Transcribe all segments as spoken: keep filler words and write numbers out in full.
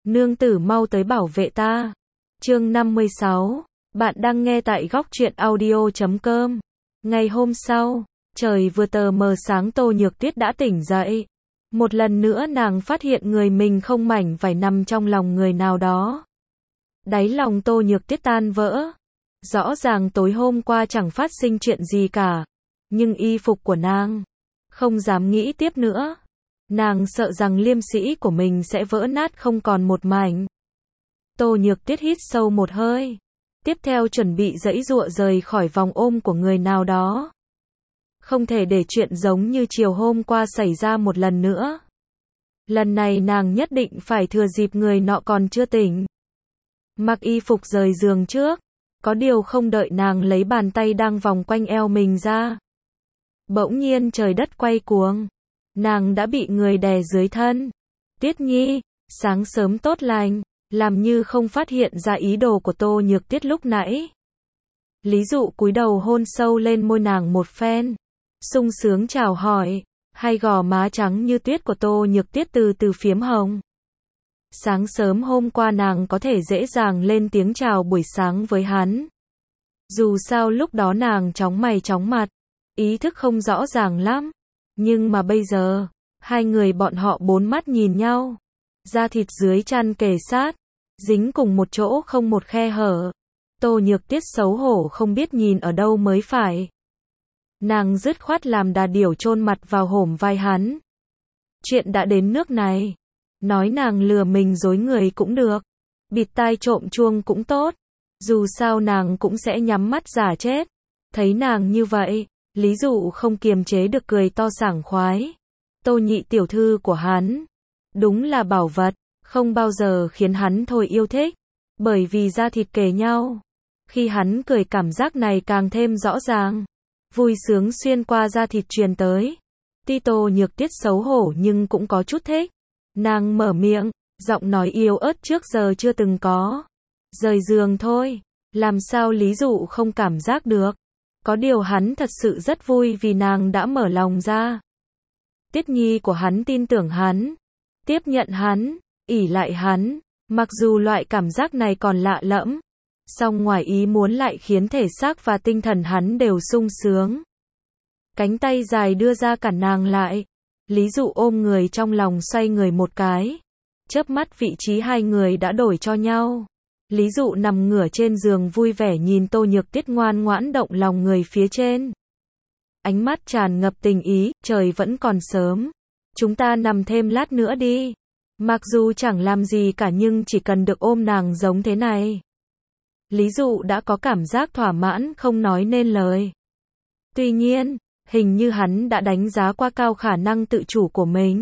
Nương tử mau tới bảo vệ ta. Chương năm mươi sáu. Bạn đang nghe tại góc truyện audio chấm com. Ngày hôm sau, trời vừa tờ mờ sáng Tô Nhược Tuyết đã tỉnh dậy. Một lần nữa nàng phát hiện người mình không mảnh vải nằm trong lòng người nào đó. Đáy lòng Tô Nhược Tuyết tan vỡ. Rõ ràng tối hôm qua chẳng phát sinh chuyện gì cả. Nhưng y phục của nàng không dám nghĩ tiếp nữa. Nàng sợ rằng liêm sĩ của mình sẽ vỡ nát không còn một mảnh. Tô Nhược Tuyết hít sâu một hơi. Tiếp theo chuẩn bị giãy giụa rời khỏi vòng ôm của người nào đó. Không thể để chuyện giống như chiều hôm qua xảy ra một lần nữa. Lần này nàng nhất định phải thừa dịp người nọ còn chưa tỉnh. Mặc y phục rời giường trước. Có điều không đợi nàng lấy bàn tay đang vòng quanh eo mình ra. Bỗng nhiên trời đất quay cuồng. Nàng đã bị người đè dưới thân. Tuyết Nhi, sáng sớm tốt lành, làm như không phát hiện ra ý đồ của Tô Nhược Tuyết lúc nãy. Lý Dụ cúi đầu hôn sâu lên môi nàng một phen. Sung sướng chào hỏi, hai gò má trắng như tuyết của Tô Nhược Tuyết từ từ phiếm hồng. Sáng sớm hôm qua nàng có thể dễ dàng lên tiếng chào buổi sáng với hắn. Dù sao lúc đó nàng chóng mày chóng mặt, ý thức không rõ ràng lắm. Nhưng mà bây giờ, hai người bọn họ bốn mắt nhìn nhau. Da thịt dưới chăn kề sát, dính cùng một chỗ không một khe hở. Tô Nhược Tuyết xấu hổ không biết nhìn ở đâu mới phải. Nàng dứt khoát làm đà điểu chôn mặt vào hổm vai hắn. Chuyện đã đến nước này. Nói nàng lừa mình dối người cũng được. Bịt tai trộm chuông cũng tốt. Dù sao nàng cũng sẽ nhắm mắt giả chết. Thấy nàng như vậy, Lý Dụ không kiềm chế được cười to sảng khoái. Tô nhị tiểu thư của hắn. Đúng là bảo vật, không bao giờ khiến hắn thôi yêu thích. Bởi vì da thịt kề nhau. Khi hắn cười cảm giác này càng thêm rõ ràng. Vui sướng xuyên qua da thịt truyền tới. Ti Tô Nhược Tuyết xấu hổ nhưng cũng có chút thích. Nàng mở miệng, giọng nói yếu ớt trước giờ chưa từng có. Rời giường thôi, làm sao Lý Dụ không cảm giác được. Có điều hắn thật sự rất vui vì nàng đã mở lòng ra. Tuyết Nhi của hắn tin tưởng hắn, tiếp nhận hắn, ỷ lại hắn, mặc dù loại cảm giác này còn lạ lẫm, song ngoài ý muốn lại khiến thể xác và tinh thần hắn đều sung sướng. Cánh tay dài đưa ra cản nàng lại. Lý Dụ ôm người trong lòng xoay người một cái. Chớp mắt vị trí hai người đã đổi cho nhau. Lý Dụ nằm ngửa trên giường vui vẻ nhìn Tô Nhược Tuyết ngoan ngoãn động lòng người phía trên. Ánh mắt tràn ngập tình ý, trời vẫn còn sớm. Chúng ta nằm thêm lát nữa đi. Mặc dù chẳng làm gì cả nhưng chỉ cần được ôm nàng giống thế này. Lý Dụ đã có cảm giác thỏa mãn không nói nên lời. Tuy nhiên, hình như hắn đã đánh giá quá cao khả năng tự chủ của mình.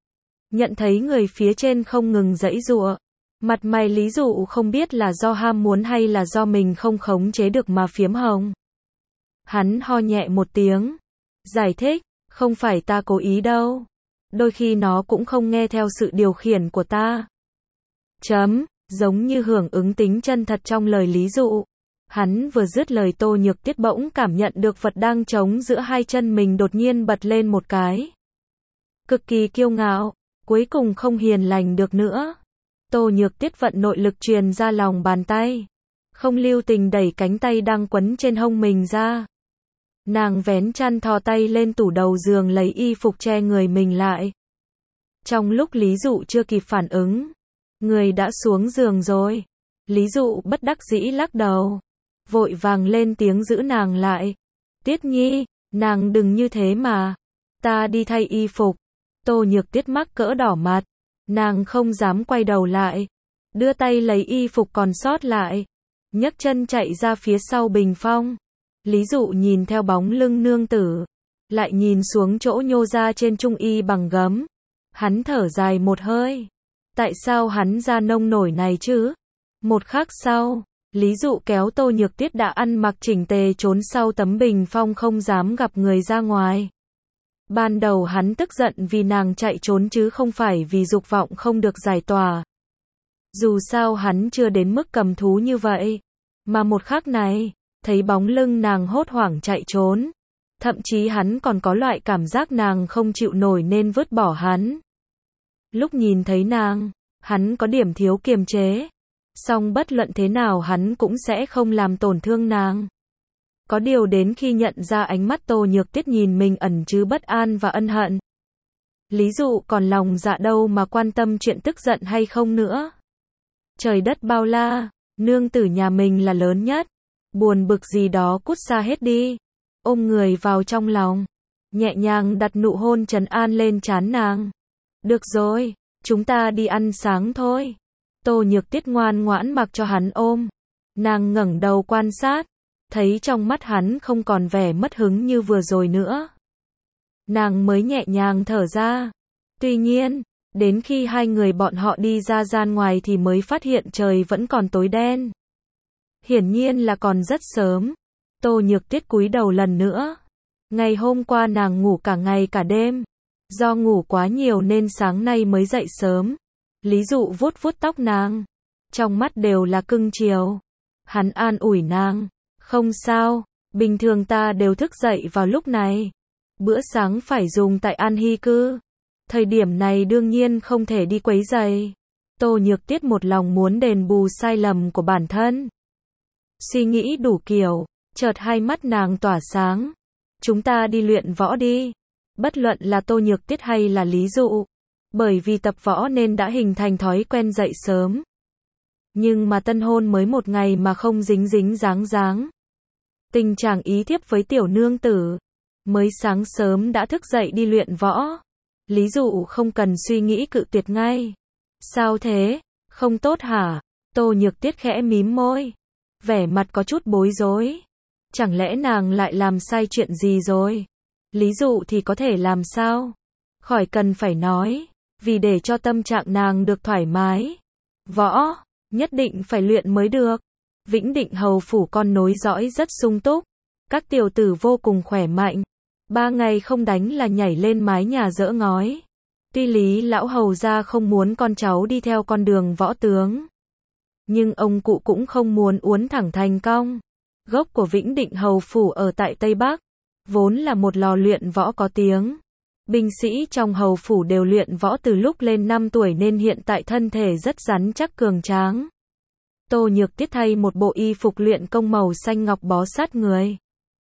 Nhận thấy người phía trên không ngừng giãy giụa. Mặt mày Lý Dụ không biết là do ham muốn hay là do mình không khống chế được mà phiếm hồng. Hắn ho nhẹ một tiếng. Giải thích, không phải ta cố ý đâu. Đôi khi nó cũng không nghe theo sự điều khiển của ta. Chấm, giống như hưởng ứng tính chân thật trong lời Lý Dụ. Hắn vừa dứt lời Tô Nhược Tuyết bỗng cảm nhận được vật đang trống giữa hai chân mình đột nhiên bật lên một cái. Cực kỳ kiêu ngạo, cuối cùng không hiền lành được nữa. Tô Nhược Tuyết vận nội lực truyền ra lòng bàn tay. Không lưu tình đẩy cánh tay đang quấn trên hông mình ra. Nàng vén chăn thò tay lên tủ đầu giường lấy y phục che người mình lại. Trong lúc Lý Dụ chưa kịp phản ứng, người đã xuống giường rồi. Lý Dụ bất đắc dĩ lắc đầu. Vội vàng lên tiếng giữ nàng lại. Tuyết Nhi, nàng đừng như thế mà. Ta đi thay y phục. Tô Nhược Tuyết mắc cỡ đỏ mặt. Nàng không dám quay đầu lại. Đưa tay lấy y phục còn sót lại. Nhấc chân chạy ra phía sau bình phong. Lý Dụ nhìn theo bóng lưng nương tử. Lại nhìn xuống chỗ nhô ra trên trung y bằng gấm. Hắn thở dài một hơi. Tại sao hắn ra nông nổi này chứ? Một khắc sau, Lý Dụ kéo Tô Nhược Tuyết đã ăn mặc chỉnh tề trốn sau tấm bình phong không dám gặp người ra ngoài. Ban đầu hắn tức giận vì nàng chạy trốn chứ không phải vì dục vọng không được giải tỏa. Dù sao hắn chưa đến mức cầm thú như vậy. Mà một khắc này, thấy bóng lưng nàng hốt hoảng chạy trốn. Thậm chí hắn còn có loại cảm giác nàng không chịu nổi nên vứt bỏ hắn. Lúc nhìn thấy nàng, Hắn có điểm thiếu kiềm chế. Song bất luận thế nào hắn cũng sẽ không làm tổn thương nàng. Có điều đến khi nhận ra ánh mắt Tô Nhược Tuyết nhìn mình ẩn chứa bất an và ân hận. Lý Dụ còn lòng dạ đâu mà quan tâm chuyện tức giận hay không nữa. Trời đất bao la, nương tử nhà mình là lớn nhất. Buồn bực gì đó cút xa hết đi. Ôm người vào trong lòng. Nhẹ nhàng đặt nụ hôn trấn an lên trán nàng. Được rồi, chúng ta đi ăn sáng thôi. Tô Nhược Tuyết ngoan ngoãn mặc cho hắn ôm. Nàng ngẩng đầu quan sát. Thấy trong mắt hắn không còn vẻ mất hứng như vừa rồi nữa. Nàng mới nhẹ nhàng thở ra. Tuy nhiên, đến khi hai người bọn họ đi ra gian ngoài thì mới phát hiện trời vẫn còn tối đen. Hiển nhiên là còn rất sớm. Tô Nhược Tuyết cúi đầu lần nữa. Ngày hôm qua nàng ngủ cả ngày cả đêm. Do ngủ quá nhiều nên sáng nay mới dậy sớm. Lý Dụ vuốt vuốt tóc nàng. Trong mắt đều là cưng chiều. Hắn an ủi nàng. Không sao, bình thường ta đều thức dậy vào lúc này. Bữa sáng phải dùng tại An Hy cư. Thời điểm này đương nhiên không thể đi quấy rầy. Tô Nhược Tuyết một lòng muốn đền bù sai lầm của bản thân. Suy nghĩ đủ kiểu, chợt hai mắt nàng tỏa sáng. Chúng ta đi luyện võ đi. Bất luận là Tô Nhược Tuyết hay là Lý Dụ. Bởi vì tập võ nên đã hình thành thói quen dậy sớm. Nhưng mà tân hôn mới một ngày mà không dính dính dáng dáng. Tình trạng ý thiếp với tiểu nương tử. Mới sáng sớm đã thức dậy đi luyện võ. Lý Dụ không cần suy nghĩ cự tuyệt ngay. Sao thế? Không tốt hả? Tô Nhược Tuyết khẽ mím môi. Vẻ mặt có chút bối rối. Chẳng lẽ nàng lại làm sai chuyện gì rồi? Lý Dụ thì có thể làm sao? Khỏi cần phải nói. Vì để cho tâm trạng nàng được thoải mái. Võ, nhất định phải luyện mới được. Vĩnh Định hầu phủ con nối dõi rất sung túc. Các tiểu tử vô cùng khỏe mạnh. Ba ngày không đánh là nhảy lên mái nhà dỡ ngói. Tuy Lý lão hầu gia không muốn con cháu đi theo con đường võ tướng. Nhưng ông cụ cũng không muốn uốn thẳng thành cong. Gốc của Vĩnh Định hầu phủ ở tại Tây Bắc. Vốn là một lò luyện võ có tiếng. Binh sĩ trong hầu phủ đều luyện võ từ lúc lên năm tuổi nên hiện tại thân thể rất rắn chắc cường tráng. Tô Nhược Tuyết thay một bộ y phục luyện công màu xanh ngọc bó sát người.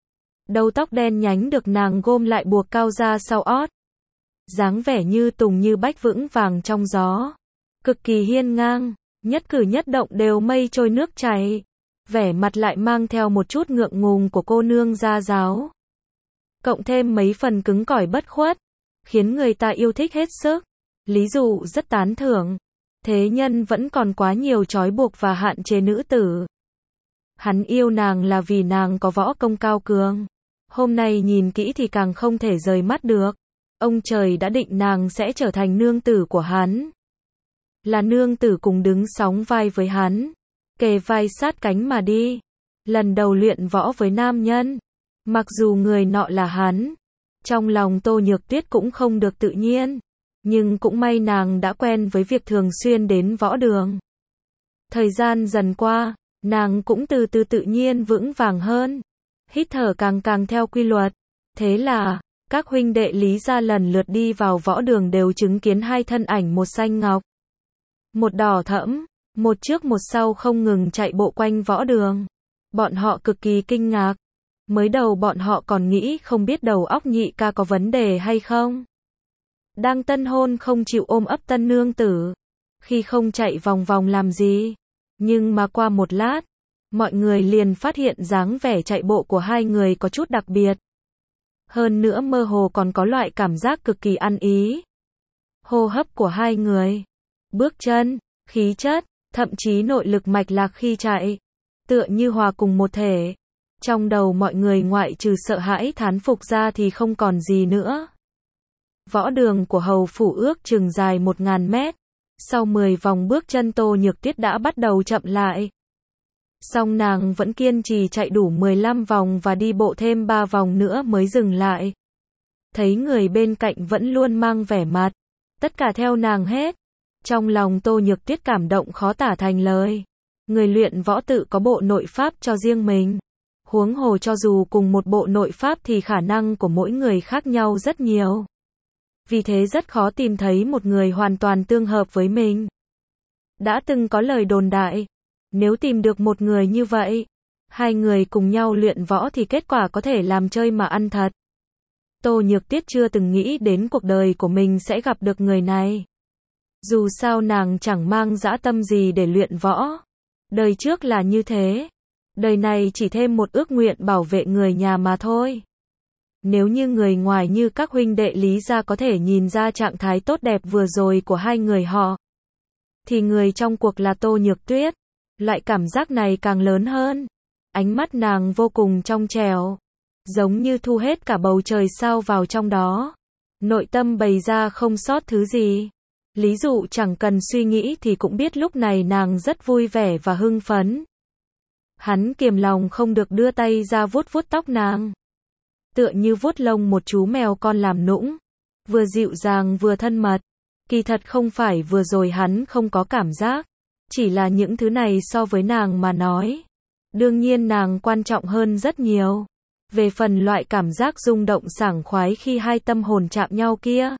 Đầu tóc đen nhánh được nàng gom lại buộc cao ra sau ót. Dáng vẻ như tùng như bách vững vàng trong gió. Cực kỳ hiên ngang, nhất cử nhất động đều mây trôi nước chảy. Vẻ mặt lại mang theo một chút ngượng ngùng của cô nương gia giáo. Cộng thêm mấy phần cứng cỏi bất khuất. Khiến người ta yêu thích hết sức. Lý Dụ rất tán thưởng. Thế nhân vẫn còn quá nhiều trói buộc và hạn chế nữ tử. Hắn yêu nàng là vì nàng có võ công cao cường. Hôm nay nhìn kỹ thì càng không thể rời mắt được. Ông trời đã định nàng sẽ trở thành nương tử của hắn. Là nương tử cùng đứng sóng vai với hắn. Kề vai sát cánh mà đi. Lần đầu luyện võ với nam nhân. Mặc dù người nọ là hắn. Trong lòng Tô Nhược Tuyết cũng không được tự nhiên. Nhưng cũng may nàng đã quen với việc thường xuyên đến võ đường. Thời gian dần qua, nàng cũng từ từ tự nhiên vững vàng hơn. Hít thở càng càng theo quy luật. Thế là, các huynh đệ Lý gia lần lượt đi vào võ đường đều chứng kiến hai thân ảnh một xanh ngọc. Một đỏ thẫm, một trước một sau không ngừng chạy bộ quanh võ đường. Bọn họ cực kỳ kinh ngạc. Mới đầu bọn họ còn nghĩ không biết đầu óc nhị ca có vấn đề hay không. Đang tân hôn không chịu ôm ấp tân nương tử. Khi không chạy vòng vòng làm gì. Nhưng mà qua một lát, mọi người liền phát hiện dáng vẻ chạy bộ của hai người có chút đặc biệt. Hơn nữa mơ hồ còn có loại cảm giác cực kỳ ăn ý. Hô hấp của hai người, bước chân, khí chất, thậm chí nội lực mạch lạc khi chạy, tựa như hòa cùng một thể. Trong đầu mọi người ngoại trừ sợ hãi thán phục ra thì không còn gì nữa. Võ đường của hầu phủ ước chừng dài một ngàn mét. Sau mười vòng bước chân Tô Nhược Tuyết đã bắt đầu chậm lại. Song nàng vẫn kiên trì chạy đủ mười lăm vòng và đi bộ thêm ba vòng nữa mới dừng lại. Thấy người bên cạnh vẫn luôn mang vẻ mặt. Tất cả theo nàng hết. Trong lòng Tô Nhược Tuyết cảm động khó tả thành lời. Người luyện võ tự có bộ nội pháp cho riêng mình. Huống hồ cho dù cùng một bộ nội pháp thì khả năng của mỗi người khác nhau rất nhiều. Vì thế rất khó tìm thấy một người hoàn toàn tương hợp với mình. Đã từng có lời đồn đại, nếu tìm được một người như vậy, hai người cùng nhau luyện võ thì kết quả có thể làm chơi mà ăn thật. Tô Nhược Tuyết chưa từng nghĩ đến cuộc đời của mình sẽ gặp được người này. Dù sao nàng chẳng mang dã tâm gì để luyện võ. Đời trước là như thế. Đời này chỉ thêm một ước nguyện bảo vệ người nhà mà thôi. Nếu như người ngoài như các huynh đệ Lý gia có thể nhìn ra trạng thái tốt đẹp vừa rồi của hai người họ, thì người trong cuộc là Tô Nhược Tuyết. Loại cảm giác này càng lớn hơn. Ánh mắt nàng vô cùng trong trẻo, giống như thu hết cả bầu trời sao vào trong đó. Nội tâm bày ra không sót thứ gì. Lý Dụ chẳng cần suy nghĩ thì cũng biết lúc này nàng rất vui vẻ và hưng phấn. Hắn kiềm lòng không được đưa tay ra vuốt vuốt tóc nàng. Tựa như vuốt lông một chú mèo con làm nũng. Vừa dịu dàng vừa thân mật. Kỳ thật không phải vừa rồi hắn không có cảm giác. Chỉ là những thứ này so với nàng mà nói. Đương nhiên nàng quan trọng hơn rất nhiều. Về phần loại cảm giác rung động sảng khoái khi hai tâm hồn chạm nhau kia.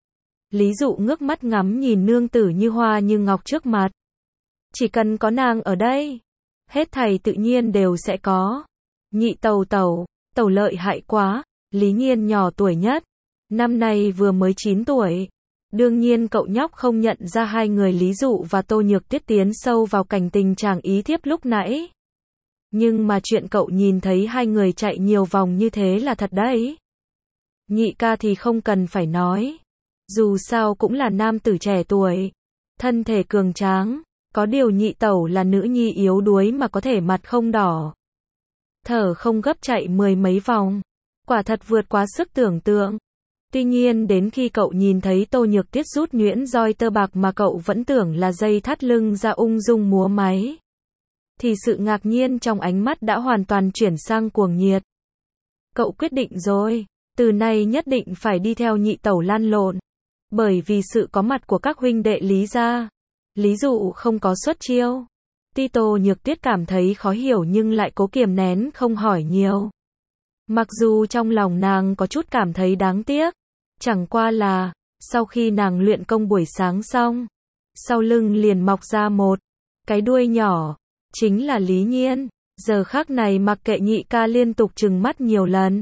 Lý Dụ ngước mắt ngắm nhìn nương tử như hoa như ngọc trước mặt. Chỉ cần có nàng ở đây, hết thảy tự nhiên đều sẽ có. Nhị tẩu tẩu, tẩu lợi hại quá. Lý Nhiên nhỏ tuổi nhất, năm nay vừa mới chín tuổi. Đương nhiên cậu nhóc không nhận ra hai người Lý Dụ và Tô Nhược Tuyết tiến sâu vào cảnh tình chàng ý thiếp lúc nãy. Nhưng mà chuyện cậu nhìn thấy hai người chạy nhiều vòng như thế là thật đấy. Nhị ca thì không cần phải nói. Dù sao cũng là nam tử trẻ tuổi, thân thể cường tráng. Có điều nhị tẩu là nữ nhi yếu đuối mà có thể mặt không đỏ, thở không gấp chạy mười mấy vòng. Quả thật vượt quá sức tưởng tượng. Tuy nhiên đến khi cậu nhìn thấy Tô Nhược Tuyết rút nhuyễn roi tơ bạc mà cậu vẫn tưởng là dây thắt lưng ra ung dung múa máy, thì sự ngạc nhiên trong ánh mắt đã hoàn toàn chuyển sang cuồng nhiệt. Cậu quyết định rồi, từ nay nhất định phải đi theo nhị tẩu lăn lộn. Bởi vì sự có mặt của các huynh đệ Lý gia, Lý Dụ không có xuất chiêu. Tuy Tô Nhược Tuyết cảm thấy khó hiểu nhưng lại cố kiềm nén không hỏi nhiều. Mặc dù trong lòng nàng có chút cảm thấy đáng tiếc. Chẳng qua là, sau khi nàng luyện công buổi sáng xong, sau lưng liền mọc ra một cái đuôi nhỏ, chính là Lý Nhiên. Giờ khắc này mặc kệ nhị ca liên tục trừng mắt nhiều lần,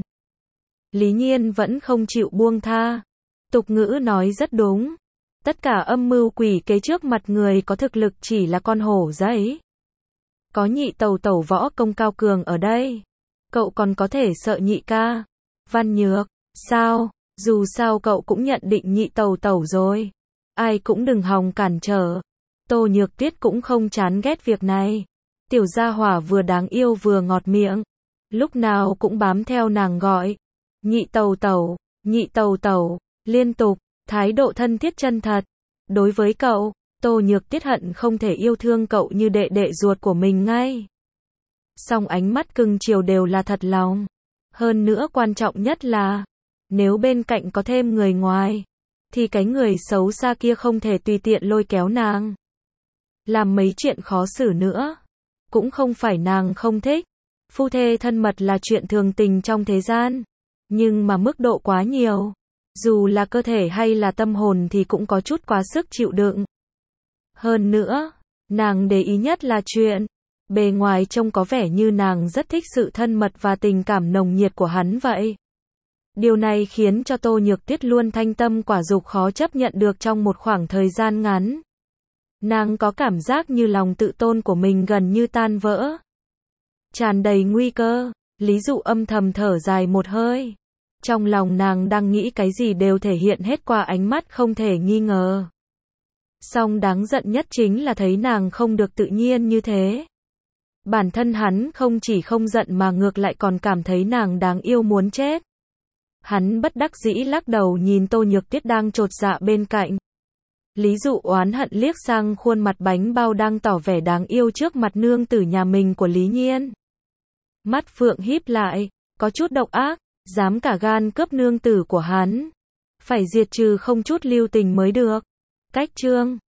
Lý Nhiên vẫn không chịu buông tha. Tục ngữ nói rất đúng. Tất cả âm mưu quỷ kế trước mặt người có thực lực chỉ là con hổ giấy. Có nhị tẩu tẩu võ công cao cường ở đây, cậu còn có thể sợ nhị ca. Văn Nhược, sao? Dù sao cậu cũng nhận định nhị tẩu tẩu rồi. Ai cũng đừng hòng cản trở. Tô Nhược Tuyết cũng không chán ghét việc này. Tiểu gia hỏa vừa đáng yêu vừa ngọt miệng. Lúc nào cũng bám theo nàng gọi. Nhị tẩu tẩu, nhị tẩu tẩu, liên tục, thái độ thân thiết chân thật. Đối với cậu, Tô Nhược Tuyết hận không thể yêu thương cậu như đệ đệ ruột của mình ngay. Song ánh mắt cưng chiều đều là thật lòng. Hơn nữa quan trọng nhất là, nếu bên cạnh có thêm người ngoài, thì cái người xấu xa kia không thể tùy tiện lôi kéo nàng làm mấy chuyện khó xử nữa. Cũng không phải nàng không thích. Phu thê thân mật là chuyện thường tình trong thế gian. Nhưng mà mức độ quá nhiều. Dù là cơ thể hay là tâm hồn thì cũng có chút quá sức chịu đựng. Hơn nữa, nàng để ý nhất là chuyện bề ngoài trông có vẻ như nàng rất thích sự thân mật và tình cảm nồng nhiệt của hắn vậy. Điều này khiến cho Tô Nhược Tuyết luôn thanh tâm quả dục khó chấp nhận được trong một khoảng thời gian ngắn. Nàng có cảm giác như lòng tự tôn của mình gần như tan vỡ. Tràn đầy nguy cơ, Lý Dụ âm thầm thở dài một hơi. Trong lòng nàng đang nghĩ cái gì đều thể hiện hết qua ánh mắt không thể nghi ngờ. Song đáng giận nhất chính là thấy nàng không được tự nhiên như thế. Bản thân hắn không chỉ không giận mà ngược lại còn cảm thấy nàng đáng yêu muốn chết. Hắn bất đắc dĩ lắc đầu nhìn Tô Nhược Tuyết đang chột dạ bên cạnh. Lý Dụ oán hận liếc sang khuôn mặt bánh bao đang tỏ vẻ đáng yêu trước mặt nương tử nhà mình của Lý Nhiên. Mắt phượng híp lại, có chút độc ác, dám cả gan cướp nương tử của hắn. Phải diệt trừ không chút lưu tình mới được. Cách chương